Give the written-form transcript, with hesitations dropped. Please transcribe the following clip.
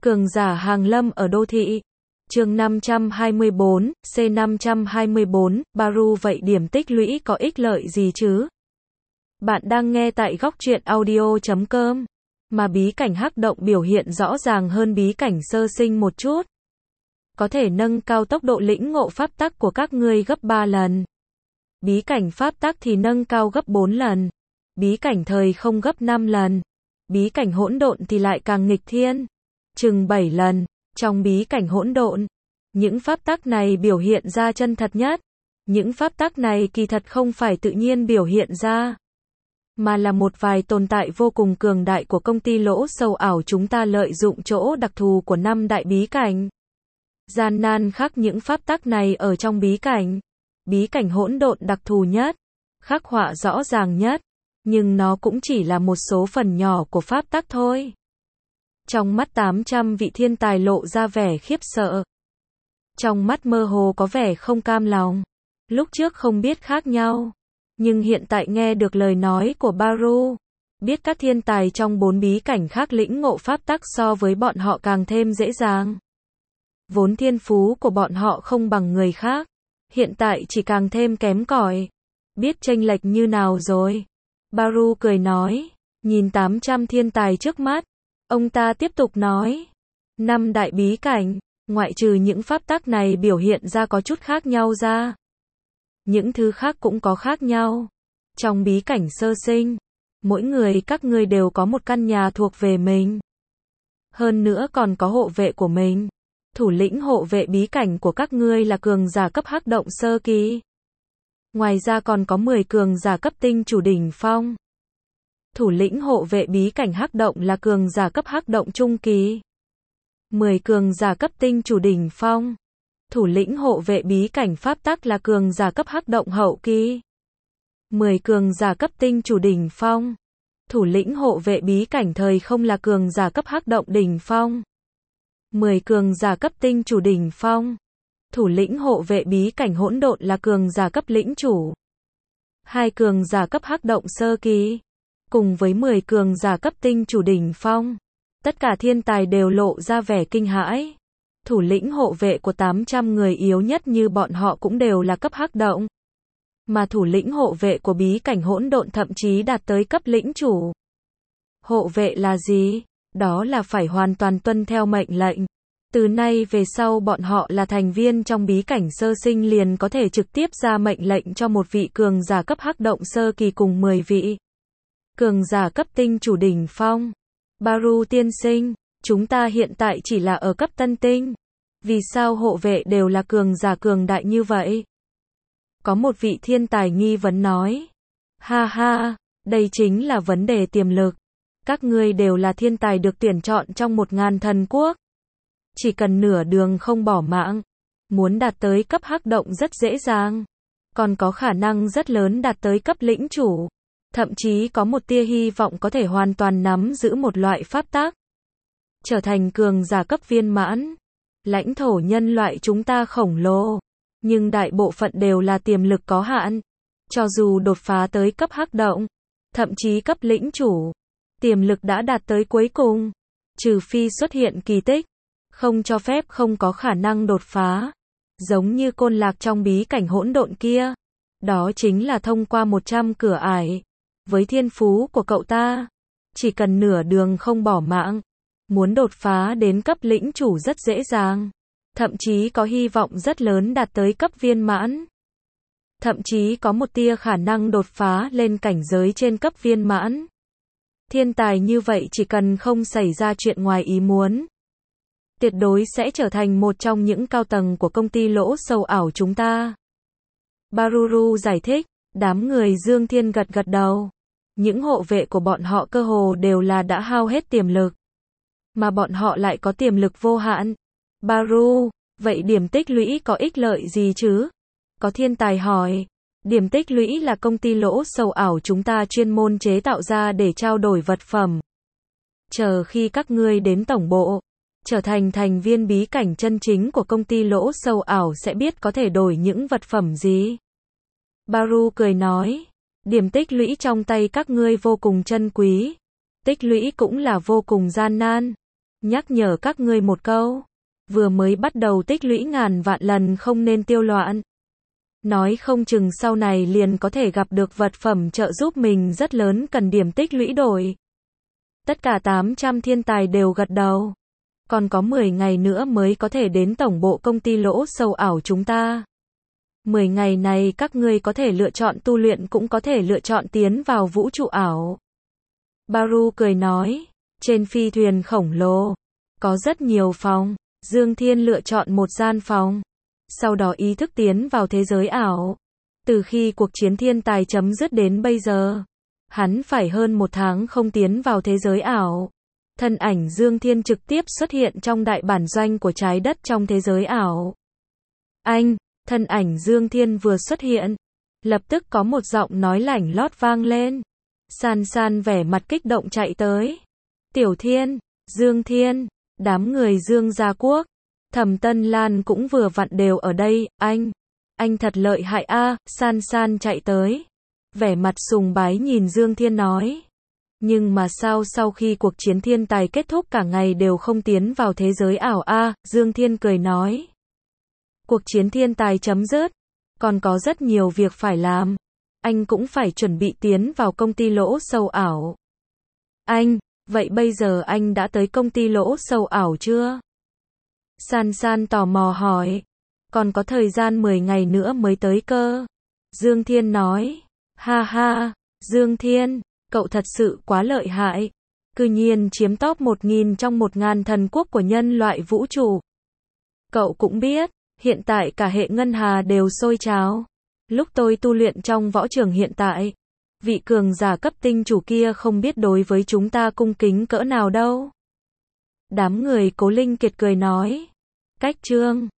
Cường giả hàng lâm ở đô thị. Chương 524, C524, Baru vậy điểm tích lũy có ích lợi gì chứ? Bạn đang nghe tại góc truyện audio.com. Mà bí cảnh hắc động biểu hiện rõ ràng hơn bí cảnh sơ sinh một chút. Có thể nâng cao tốc độ lĩnh ngộ pháp tắc của các ngươi gấp 3 lần. Bí cảnh pháp tắc thì nâng cao gấp 4 lần. Bí cảnh thời không gấp 5 lần. Bí cảnh hỗn độn thì lại càng nghịch thiên. Chừng 7 lần. Trong bí cảnh hỗn độn, những pháp tắc này biểu hiện ra chân thật nhất. Những pháp tắc này kỳ thật không phải tự nhiên biểu hiện ra, mà là một vài tồn tại vô cùng cường đại của công ty lỗ sâu ảo chúng ta lợi dụng chỗ đặc thù của 5 đại bí cảnh. Gian nan khắc những pháp tắc này ở trong bí cảnh. Bí cảnh hỗn độn đặc thù nhất, khắc họa rõ ràng nhất, nhưng nó cũng chỉ là một số phần nhỏ của pháp tắc thôi. Trong mắt 800 vị thiên tài lộ ra vẻ khiếp sợ. Trong mắt mơ hồ có vẻ không cam lòng. Lúc trước không biết khác nhau, nhưng hiện tại nghe được lời nói của Baru, biết các thiên tài trong 4 bí cảnh khác lĩnh ngộ pháp tắc so với bọn họ càng thêm dễ dàng. Vốn thiên phú của bọn họ không bằng người khác, hiện tại chỉ càng thêm kém cỏi. Biết chênh lệch như nào rồi? Baru cười nói, nhìn 800 thiên tài trước mắt. Ông ta tiếp tục nói, 5 đại bí cảnh, ngoại trừ những pháp tắc này biểu hiện ra có chút khác nhau ra, những thứ khác cũng có khác nhau. Trong bí cảnh sơ sinh, mỗi người các ngươi đều có một căn nhà thuộc về mình. Hơn nữa còn có hộ vệ của mình. Thủ lĩnh hộ vệ bí cảnh của các ngươi là cường giả cấp hắc động sơ kỳ. Ngoài ra còn có 10 cường giả cấp tinh chủ đỉnh phong. Thủ lĩnh hộ vệ bí cảnh hắc động là cường giả cấp hắc động trung kỳ. 10 cường giả cấp tinh chủ đỉnh phong. Thủ lĩnh hộ vệ bí cảnh pháp tắc là cường giả cấp hắc động hậu kỳ. 10 cường giả cấp tinh chủ đỉnh phong. Thủ lĩnh hộ vệ bí cảnh thời không là cường giả cấp hắc động đỉnh phong. 10 cường giả cấp tinh chủ đỉnh phong. Thủ lĩnh hộ vệ bí cảnh hỗn độn là cường giả cấp lĩnh chủ. 2 cường giả cấp hắc động sơ kỳ. Cùng với 10 cường giả cấp tinh chủ đỉnh phong. Tất cả thiên tài đều lộ ra vẻ kinh hãi. Thủ lĩnh hộ vệ của 800 người yếu nhất như bọn họ cũng đều là cấp hắc động. Mà thủ lĩnh hộ vệ của bí cảnh hỗn độn thậm chí đạt tới cấp lĩnh chủ. Hộ vệ là gì? Đó là phải hoàn toàn tuân theo mệnh lệnh. Từ nay về sau bọn họ là thành viên trong bí cảnh sơ sinh liền có thể trực tiếp ra mệnh lệnh cho một vị cường giả cấp hắc động sơ kỳ cùng 10 vị cường giả cấp tinh chủ đỉnh phong. Baru tiên sinh, chúng ta hiện tại chỉ là ở cấp tân tinh. Vì sao hộ vệ đều là cường giả cường đại như vậy? Có một vị thiên tài nghi vấn nói. Ha ha, đây chính là vấn đề tiềm lực. Các ngươi đều là thiên tài được tuyển chọn trong 1000 thần quốc. Chỉ cần nửa đường không bỏ mạng, muốn đạt tới cấp hắc động rất dễ dàng. Còn có khả năng rất lớn đạt tới cấp lĩnh chủ. Thậm chí có một tia hy vọng có thể hoàn toàn nắm giữ một loại pháp tắc. Trở thành cường giả cấp viên mãn. Lãnh thổ nhân loại chúng ta khổng lồ. Nhưng đại bộ phận đều là tiềm lực có hạn. Cho dù đột phá tới cấp hắc động, thậm chí cấp lĩnh chủ, tiềm lực đã đạt tới cuối cùng. Trừ phi xuất hiện kỳ tích, không cho phép không có khả năng đột phá. Giống như Côn Lạc trong bí cảnh hỗn độn kia. Đó chính là thông qua 100 cửa ải. Với thiên phú của cậu ta, chỉ cần nửa đường không bỏ mạng, muốn đột phá đến cấp lĩnh chủ rất dễ dàng. Thậm chí có hy vọng rất lớn đạt tới cấp viên mãn. Thậm chí có một tia khả năng đột phá lên cảnh giới trên cấp viên mãn. Thiên tài như vậy chỉ cần không xảy ra chuyện ngoài ý muốn, tuyệt đối sẽ trở thành một trong những cao tầng của công ty lỗ sâu ảo chúng ta. Baruru giải thích, đám người Dương Thiên gật gật đầu. Những hộ vệ của bọn họ cơ hồ đều là đã hao hết tiềm lực. Mà bọn họ lại có tiềm lực vô hạn. Baru, vậy điểm tích lũy có ích lợi gì chứ? Có thiên tài hỏi. Điểm tích lũy là công ty lỗ sâu ảo chúng ta chuyên môn chế tạo ra để trao đổi vật phẩm. Chờ khi các ngươi đến tổng bộ, trở thành thành viên bí cảnh chân chính của công ty lỗ sâu ảo sẽ biết có thể đổi những vật phẩm gì. Baru cười nói, điểm tích lũy trong tay các ngươi vô cùng chân quý. Tích lũy cũng là vô cùng gian nan. nhắc nhở các ngươi một câu. Vừa mới bắt đầu tích lũy ngàn vạn lần không nên tiêu loạn. Nói không chừng sau này liền có thể gặp được vật phẩm trợ giúp mình rất lớn cần điểm tích lũy đổi. Tất cả 800 thiên tài đều gật đầu. Còn có 10 ngày nữa mới có thể đến tổng bộ công ty lỗ sâu ảo chúng ta. 10 ngày này các ngươi có thể lựa chọn tu luyện cũng có thể lựa chọn tiến vào vũ trụ ảo. Baru cười nói, trên phi thuyền khổng lồ, có rất nhiều phòng, Dương Thiên lựa chọn một gian phòng, sau đó ý thức tiến vào thế giới ảo. Từ khi cuộc chiến thiên tài chấm dứt đến bây giờ, hắn phải hơn 1 tháng không tiến vào thế giới ảo. Thân ảnh Dương Thiên trực tiếp xuất hiện trong đại bản doanh của trái đất trong thế giới ảo. Anh, thân ảnh Dương Thiên vừa xuất hiện, lập tức có một giọng nói lảnh lót vang lên. San San vẻ mặt kích động chạy tới. Tiểu Thiên, Dương Thiên, đám người Dương Gia Quốc, Thẩm Tân Lan cũng vừa vặn đều ở đây, anh thật lợi hại a, San San chạy tới. Vẻ mặt sùng bái nhìn Dương Thiên nói. Nhưng mà sao sau khi cuộc chiến thiên tài kết thúc cả ngày đều không tiến vào thế giới ảo a, Dương Thiên cười nói. Cuộc chiến thiên tài chấm dứt, còn có rất nhiều việc phải làm. Anh cũng phải chuẩn bị tiến vào công ty lỗ sâu ảo. Vậy bây giờ anh đã tới công ty lỗ sâu ảo chưa? San San tò mò hỏi. Còn có thời gian 10 ngày nữa mới tới cơ. Dương Thiên nói. Ha ha, Dương Thiên, cậu thật sự quá lợi hại. Cư nhiên chiếm top 1000 trong 1000 thần quốc của nhân loại vũ trụ. Cậu cũng biết, hiện tại cả hệ ngân hà đều sôi trào. Lúc tôi tu luyện trong võ trường hiện tại, vị cường giả cấp tinh chủ kia không biết đối với chúng ta cung kính cỡ nào đâu. Đám người Cố Linh Kiệt cười nói. Cách chương